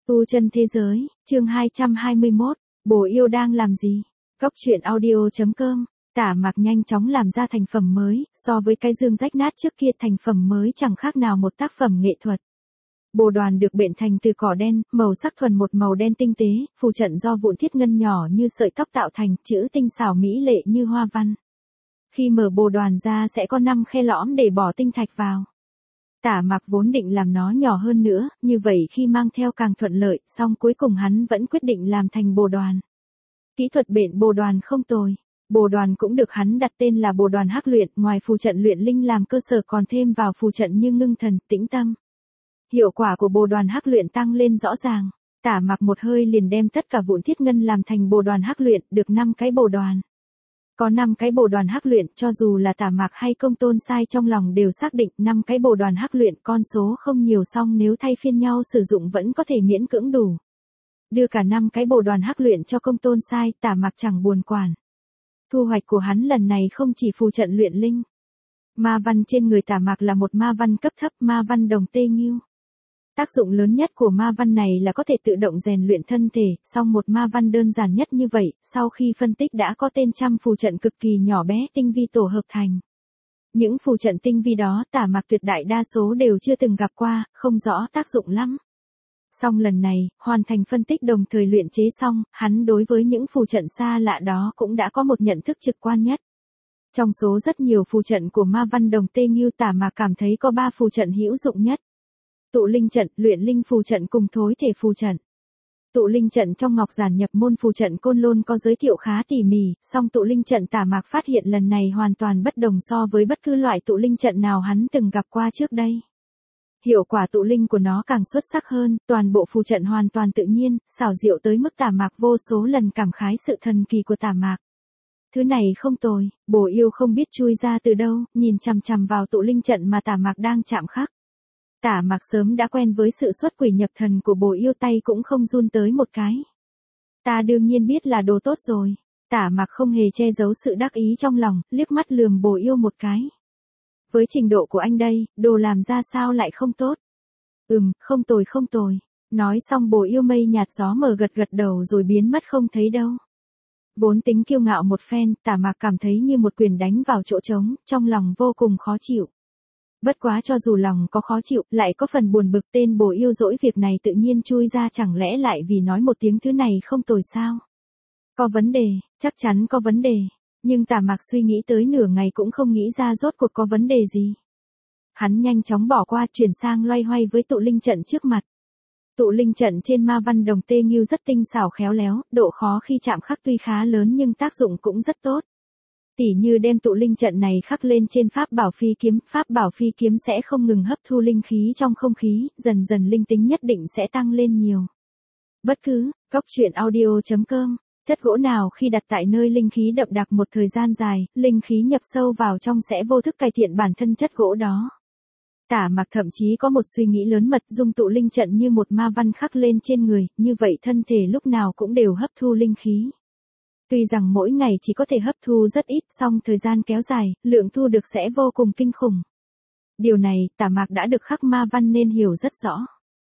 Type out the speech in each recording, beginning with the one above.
Tu chân thế giới, chương 221, bồ yêu đang làm gì? Góc truyện audio.com, Tả Mạc nhanh chóng làm ra thành phẩm mới, so với cái dương rách nát trước kia thành phẩm mới chẳng khác nào một tác phẩm nghệ thuật. Bồ đoàn được bện thành từ cỏ đen, màu sắc thuần một màu đen tinh tế, phù trận do vụn thiết ngân nhỏ như sợi tóc tạo thành, chữ tinh xảo mỹ lệ như hoa văn. Khi mở bồ đoàn ra sẽ có 5 khe lõm để bỏ tinh thạch vào. Tả Mạc vốn định làm nó nhỏ hơn nữa, như vậy khi mang theo càng thuận lợi, song cuối cùng hắn vẫn quyết định làm thành bồ đoàn. Kỹ thuật bện bồ đoàn không tồi. Bồ đoàn cũng được hắn đặt tên là bồ đoàn hắc luyện, ngoài phù trận luyện linh làm cơ sở còn thêm vào phù trận như ngưng thần, tĩnh tâm. Hiệu quả của bồ đoàn hắc luyện tăng lên rõ ràng. Tả Mạc một hơi liền đem tất cả vụn thiết ngân làm thành bồ đoàn hắc luyện, được 5 cái bồ đoàn. Có 5 cái bồ đoàn hắc luyện, cho dù là Tả Mạc hay Công Tôn Sai trong lòng đều xác định 5 cái bồ đoàn hắc luyện, con số không nhiều, song nếu thay phiên nhau sử dụng vẫn có thể miễn cưỡng đủ. Đưa cả 5 cái bồ đoàn hắc luyện cho Công Tôn Sai, Tả Mạc chẳng buồn quản. Thu hoạch của hắn lần này không chỉ phù trận luyện linh. Ma văn trên người Tả Mạc là một ma văn cấp thấp, ma văn đồng tê nghiêu. Tác dụng lớn nhất của ma văn này là có thể tự động rèn luyện thân thể, song một ma văn đơn giản nhất như vậy, sau khi phân tích đã có tên trăm phù trận cực kỳ nhỏ bé tinh vi tổ hợp thành. Những phù trận tinh vi đó Tả Mạc tuyệt đại đa số đều chưa từng gặp qua, không rõ tác dụng lắm. Song lần này, hoàn thành phân tích đồng thời luyện chế xong, hắn đối với những phù trận xa lạ đó cũng đã có một nhận thức trực quan nhất. Trong số rất nhiều phù trận của ma văn đồng tê nghiêu, Tả Mạc cảm thấy có 3 phù trận hữu dụng nhất. Tụ linh trận, luyện linh phù trận cùng thối thể phù trận. Tụ linh trận trong Ngọc Giản nhập môn phù trận Côn Lôn có giới thiệu khá tỉ mỉ, song tụ linh trận Tả Mạc phát hiện lần này hoàn toàn bất đồng so với bất cứ loại tụ linh trận nào hắn từng gặp qua trước đây. Hiệu quả tụ linh của nó càng xuất sắc hơn, toàn bộ phù trận hoàn toàn tự nhiên, xảo diệu tới mức Tả Mạc vô số lần cảm khái sự thần kỳ của Tả Mạc. Thứ này không tồi, bồ yêu không biết chui ra từ đâu, nhìn chằm chằm vào tụ linh trận mà Tả Mạc đang chạm khắc. Tả Mạc sớm đã quen với sự xuất quỷ nhập thần của bồ yêu, tay cũng không run tới một cái. Ta đương nhiên biết là đồ tốt rồi. Tả Mạc không hề che giấu sự đắc ý trong lòng, liếc mắt lườm bồ yêu một cái. Với trình độ của anh đây, đồ làm ra sao lại không tốt? Không tồi không tồi. Nói xong bồ yêu mây nhạt gió mờ gật gật đầu rồi biến mất không thấy đâu. Vốn tính kiêu ngạo một phen, Tả Mạc cảm thấy như một quyền đánh vào chỗ trống, trong lòng vô cùng khó chịu. Bất quá cho dù lòng có khó chịu, lại có phần buồn bực, tên bồ yêu dỗi việc này tự nhiên chui ra, chẳng lẽ lại vì nói một tiếng thứ này không tồi sao? Có vấn đề, chắc chắn có vấn đề. Nhưng Tả Mạc suy nghĩ tới nửa ngày cũng không nghĩ ra rốt cuộc có vấn đề gì. Hắn nhanh chóng bỏ qua, chuyển sang loay hoay với tụ linh trận trước mặt. Tụ linh trận trên ma văn đồng tê nghiêu rất tinh xảo khéo léo, độ khó khi chạm khắc tuy khá lớn nhưng tác dụng cũng rất tốt. Tỉ như đem tụ linh trận này khắc lên trên pháp bảo phi kiếm sẽ không ngừng hấp thu linh khí trong không khí, dần dần linh tính nhất định sẽ tăng lên nhiều. Bất cứ, góc truyện audio.com, chất gỗ nào khi đặt tại nơi linh khí đậm đặc một thời gian dài, linh khí nhập sâu vào trong sẽ vô thức cải thiện bản thân chất gỗ đó. Tả Mạc thậm chí có một suy nghĩ lớn mật, dùng tụ linh trận như một ma văn khắc lên trên người, như vậy thân thể lúc nào cũng đều hấp thu linh khí. Tuy rằng mỗi ngày chỉ có thể hấp thu rất ít, song thời gian kéo dài, lượng thu được sẽ vô cùng kinh khủng. Điều này, Tả Mạc đã được khắc ma văn nên hiểu rất rõ.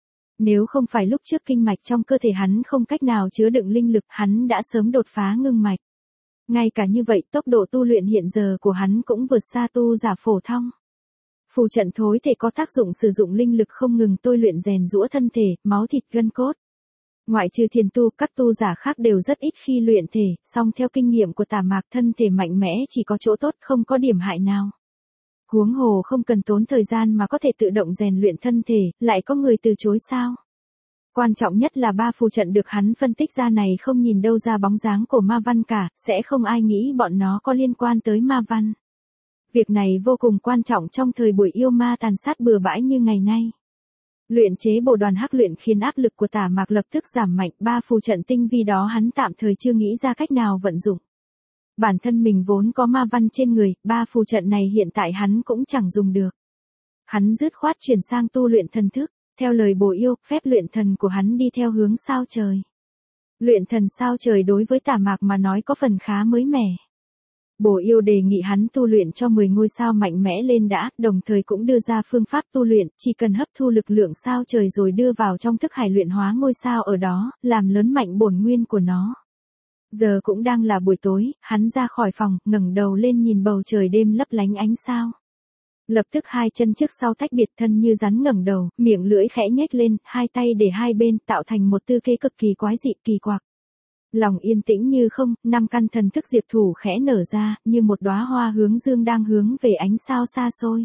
Nếu không phải lúc trước kinh mạch trong cơ thể hắn không cách nào chứa đựng linh lực, hắn đã sớm đột phá ngưng mạch. Ngay cả như vậy, tốc độ tu luyện hiện giờ của hắn cũng vượt xa tu giả phổ thông. Phù trận thối thể có tác dụng sử dụng linh lực không ngừng tôi luyện rèn giũa thân thể, máu thịt gân cốt. Ngoại trừ thiền tu, các tu giả khác đều rất ít khi luyện thể, song theo kinh nghiệm của Tả Mạc, thân thể mạnh mẽ chỉ có chỗ tốt, không có điểm hại nào. Huống hồ không cần tốn thời gian mà có thể tự động rèn luyện thân thể, lại có người từ chối sao? Quan trọng nhất là 3 phù trận được hắn phân tích ra này không nhìn đâu ra bóng dáng của ma văn cả, sẽ không ai nghĩ bọn nó có liên quan tới ma văn. Việc này vô cùng quan trọng trong thời buổi yêu ma tàn sát bừa bãi như ngày nay. Luyện chế bồ đoàn hắc luyện khiến áp lực của Tả Mạc lập tức giảm mạnh, 3 phù trận tinh vi đó hắn tạm thời chưa nghĩ ra cách nào vận dụng. Bản thân mình vốn có ma văn trên người, 3 phù trận này hiện tại hắn cũng chẳng dùng được. Hắn dứt khoát chuyển sang tu luyện thần thức, theo lời bồ yêu, phép luyện thần của hắn đi theo hướng sao trời. Luyện thần sao trời đối với Tả Mạc mà nói có phần khá mới mẻ. Bồ yêu đề nghị hắn tu luyện cho 10 ngôi sao mạnh mẽ lên đã, đồng thời cũng đưa ra phương pháp tu luyện, chỉ cần hấp thu lực lượng sao trời rồi đưa vào trong thức hải luyện hóa ngôi sao ở đó, làm lớn mạnh bổn nguyên của nó. Giờ cũng đang là buổi tối, hắn ra khỏi phòng, ngẩng đầu lên nhìn bầu trời đêm lấp lánh ánh sao. Lập tức hai chân trước sau tách biệt, thân như rắn ngẩng đầu, miệng lưỡi khẽ nhếch lên, hai tay để hai bên tạo thành một tư thế cực kỳ quái dị kỳ quặc. Lòng yên tĩnh như không, 5 căn thần thức diệp thủ khẽ nở ra, như một đóa hoa hướng dương đang hướng về ánh sao xa xôi.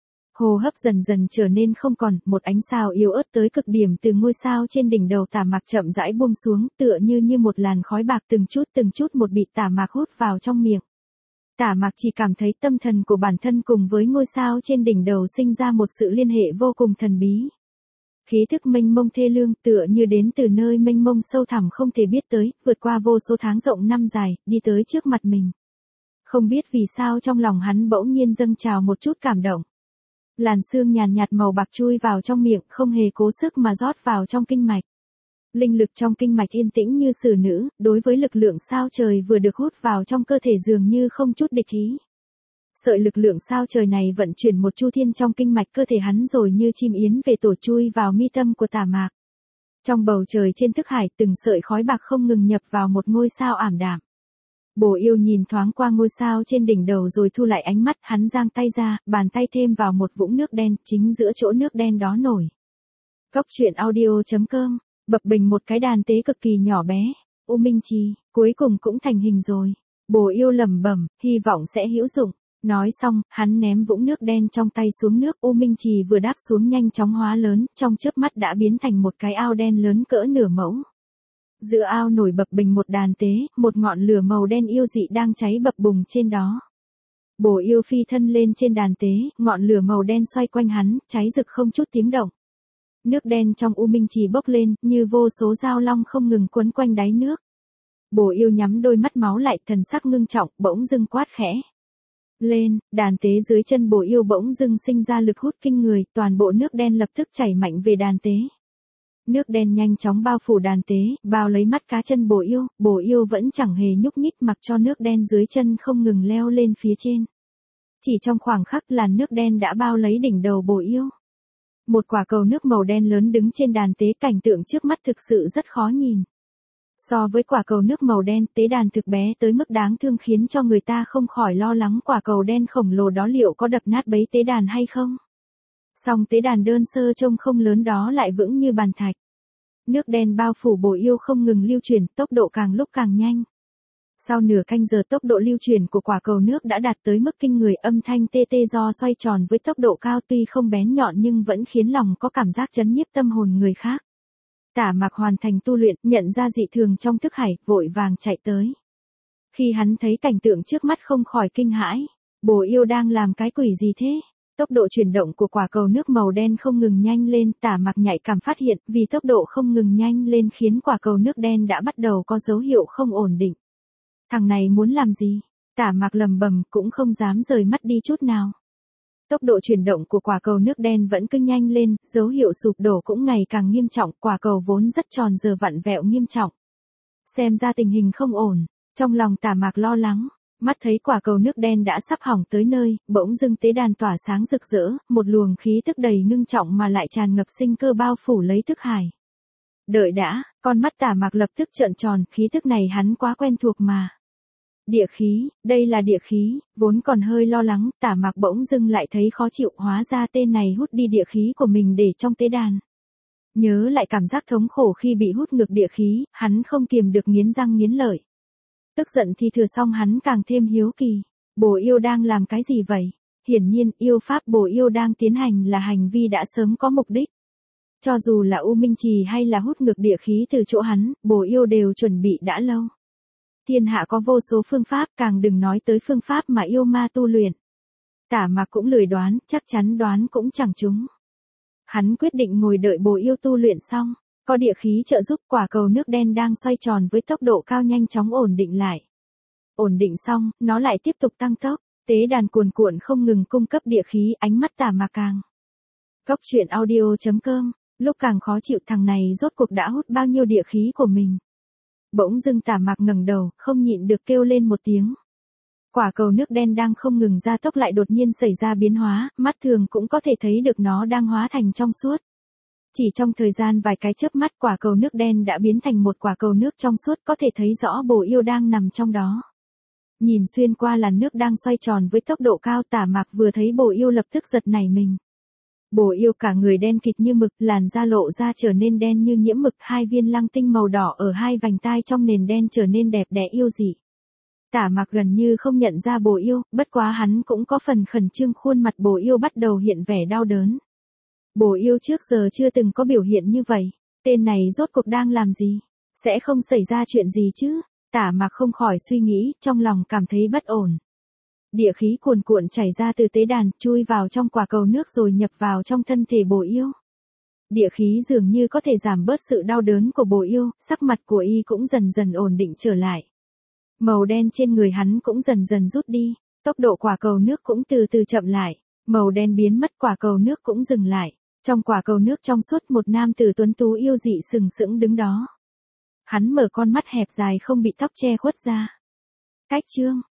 Hô hấp dần dần trở nên không còn, một ánh sao yếu ớt tới cực điểm từ ngôi sao trên đỉnh đầu Tả Mạc chậm rãi buông xuống, tựa như một làn khói bạc từng chút một bị Tả Mạc hút vào trong miệng. Tả Mạc chỉ cảm thấy tâm thần của bản thân cùng với ngôi sao trên đỉnh đầu sinh ra một sự liên hệ vô cùng thần bí. Khí thức mênh mông thê lương tựa như đến từ nơi mênh mông sâu thẳm không thể biết tới, vượt qua vô số tháng rộng năm dài, đi tới trước mặt mình. Không biết vì sao trong lòng hắn bỗng nhiên dâng trào một chút cảm động. Làn sương nhàn nhạt màu bạc chui vào trong miệng, không hề cố sức mà rót vào trong kinh mạch. Linh lực trong kinh mạch yên tĩnh như xử nữ, đối với lực lượng sao trời vừa được hút vào trong cơ thể dường như không chút địch ý. Sợi lực lượng sao trời này vận chuyển một chu thiên trong kinh mạch cơ thể hắn rồi như chim yến về tổ chui vào mi tâm của Tả Mạc. Trong bầu trời trên thức hải từng sợi khói bạc không ngừng nhập vào một ngôi sao ảm đạm. Bồ yêu nhìn thoáng qua ngôi sao trên đỉnh đầu rồi thu lại ánh mắt, hắn giang tay ra, bàn tay thêm vào một vũng nước đen, chính giữa chỗ nước đen đó nổi. Góc truyện audio.com, bập bềnh một cái đàn tế cực kỳ nhỏ bé. U Minh Trì, cuối cùng cũng thành hình rồi. Bồ yêu lẩm bẩm, hy vọng sẽ hữu dụng. Nói xong, hắn ném vũng nước đen trong tay xuống nước. U Minh Trì vừa đáp xuống nhanh chóng hóa lớn, trong chớp mắt đã biến thành một cái ao đen lớn cỡ nửa mẫu. Giữa ao nổi bập bềnh một đàn tế, một ngọn lửa màu đen yêu dị đang cháy bập bùng trên đó. Bồ yêu phi thân lên trên đàn tế, ngọn lửa màu đen xoay quanh hắn, cháy rực không chút tiếng động. Nước đen trong U Minh Trì bốc lên, như vô số dao long không ngừng quấn quanh đáy nước. Bồ yêu nhắm đôi mắt máu lại, thần sắc ngưng trọng, bỗng dưng quát khẽ. Lên, đàn tế dưới chân bồ yêu bỗng dưng sinh ra lực hút kinh người, toàn bộ nước đen lập tức chảy mạnh về đàn tế. Nước đen nhanh chóng bao phủ đàn tế, bao lấy mắt cá chân bồ yêu vẫn chẳng hề nhúc nhích mặc cho nước đen dưới chân không ngừng leo lên phía trên. Chỉ trong khoảng khắc làn nước đen đã bao lấy đỉnh đầu bồ yêu. Một quả cầu nước màu đen lớn đứng trên đàn tế, cảnh tượng trước mắt thực sự rất khó nhìn. So với quả cầu nước màu đen, tế đàn thực bé tới mức đáng thương khiến cho người ta không khỏi lo lắng quả cầu đen khổng lồ đó liệu có đập nát bấy tế đàn hay không. Song tế đàn đơn sơ trông không lớn đó lại vững như bàn thạch. Nước đen bao phủ bồ yêu không ngừng lưu chuyển, tốc độ càng lúc càng nhanh. Sau nửa canh giờ tốc độ lưu chuyển của quả cầu nước đã đạt tới mức kinh người, âm thanh tê tê do xoay tròn với tốc độ cao tuy không bén nhọn nhưng vẫn khiến lòng có cảm giác chấn nhiếp tâm hồn người khác. Tả Mạc hoàn thành tu luyện, nhận ra dị thường trong thức hải, vội vàng chạy tới. Khi hắn thấy cảnh tượng trước mắt không khỏi kinh hãi. Bồ yêu đang làm cái quỷ gì thế? Tốc độ chuyển động của quả cầu nước màu đen không ngừng nhanh lên, Tả Mạc nhạy cảm phát hiện, vì tốc độ không ngừng nhanh lên khiến quả cầu nước đen đã bắt đầu có dấu hiệu không ổn định. Thằng này muốn làm gì? Tả Mạc lầm bầm, cũng không dám rời mắt đi chút nào. Tốc độ chuyển động của quả cầu nước đen vẫn cứ nhanh lên, dấu hiệu sụp đổ cũng ngày càng nghiêm trọng, quả cầu vốn rất tròn giờ vặn vẹo nghiêm trọng. Xem ra tình hình không ổn, trong lòng Tả Mạc lo lắng. Mắt thấy quả cầu nước đen đã sắp hỏng tới nơi, bỗng dưng tế đàn tỏa sáng rực rỡ, một luồng khí tức đầy ngưng trọng mà lại tràn ngập sinh cơ bao phủ lấy thức hải. Đợi đã, con mắt Tả Mạc lập tức trợn tròn, khí tức này hắn quá quen thuộc mà. Địa khí, đây là địa khí, vốn còn hơi lo lắng, Tả Mạc bỗng dưng lại thấy khó chịu, hóa ra tên này hút đi địa khí của mình để trong tế đàn. Nhớ lại cảm giác thống khổ khi bị hút ngược địa khí, hắn không kiềm được nghiến răng nghiến lợi. Tức giận thì thừa xong hắn càng thêm hiếu kỳ. Bồ yêu đang làm cái gì vậy? Hiển nhiên, yêu pháp bồ yêu đang tiến hành là hành vi đã sớm có mục đích. Cho dù là U Minh Trì hay là hút ngược địa khí từ chỗ hắn, bồ yêu đều chuẩn bị đã lâu. Thiên hạ có vô số phương pháp, càng đừng nói tới phương pháp mà yêu ma tu luyện. Tả Mạc cũng lười đoán, chắc chắn đoán cũng chẳng trúng. Hắn quyết định ngồi đợi bồ yêu tu luyện xong. Có địa khí trợ giúp, quả cầu nước đen đang xoay tròn với tốc độ cao nhanh chóng ổn định lại. Ổn định xong, nó lại tiếp tục tăng tốc, tế đàn cuồn cuộn không ngừng cung cấp địa khí, ánh mắt Tả Mạc càng. Góc truyện audio.com, lúc càng khó chịu thằng này rốt cuộc đã hút bao nhiêu địa khí của mình. Bỗng dưng Tả Mạc ngẩng đầu, không nhịn được kêu lên một tiếng. Quả cầu nước đen đang không ngừng gia tốc lại đột nhiên xảy ra biến hóa, mắt thường cũng có thể thấy được nó đang hóa thành trong suốt. Chỉ trong thời gian vài cái chớp mắt quả cầu nước đen đã biến thành một quả cầu nước trong suốt, có thể thấy rõ Bồ Yêu đang nằm trong đó. Nhìn xuyên qua làn nước đang xoay tròn với tốc độ cao, Tả Mạc vừa thấy Bồ Yêu lập tức giật nảy mình. Bồ Yêu cả người đen kịt như mực, làn da lộ ra trở nên đen như nhiễm mực, hai viên lăng tinh màu đỏ ở hai vành tai trong nền đen trở nên đẹp đẽ yêu dị. Tả Mạc gần như không nhận ra Bồ Yêu, bất quá hắn cũng có phần khẩn trương, khuôn mặt Bồ Yêu bắt đầu hiện vẻ đau đớn. Bồ Yêu trước giờ chưa từng có biểu hiện như vậy, tên này rốt cuộc đang làm gì? Sẽ không xảy ra chuyện gì chứ? Tả Mạc không khỏi suy nghĩ, trong lòng cảm thấy bất ổn. Địa khí cuồn cuộn chảy ra từ tế đàn, chui vào trong quả cầu nước rồi nhập vào trong thân thể Bồ Yêu. Địa khí dường như có thể giảm bớt sự đau đớn của Bồ Yêu, sắc mặt của y cũng dần dần ổn định trở lại. Màu đen trên người hắn cũng dần dần rút đi, tốc độ quả cầu nước cũng từ từ chậm lại, màu đen biến mất, quả cầu nước cũng dừng lại. Trong quả cầu nước trong suốt, một nam tử tuấn tú yêu dị sừng sững đứng đó. Hắn mở con mắt hẹp dài không bị tóc che khuất ra. Cách chương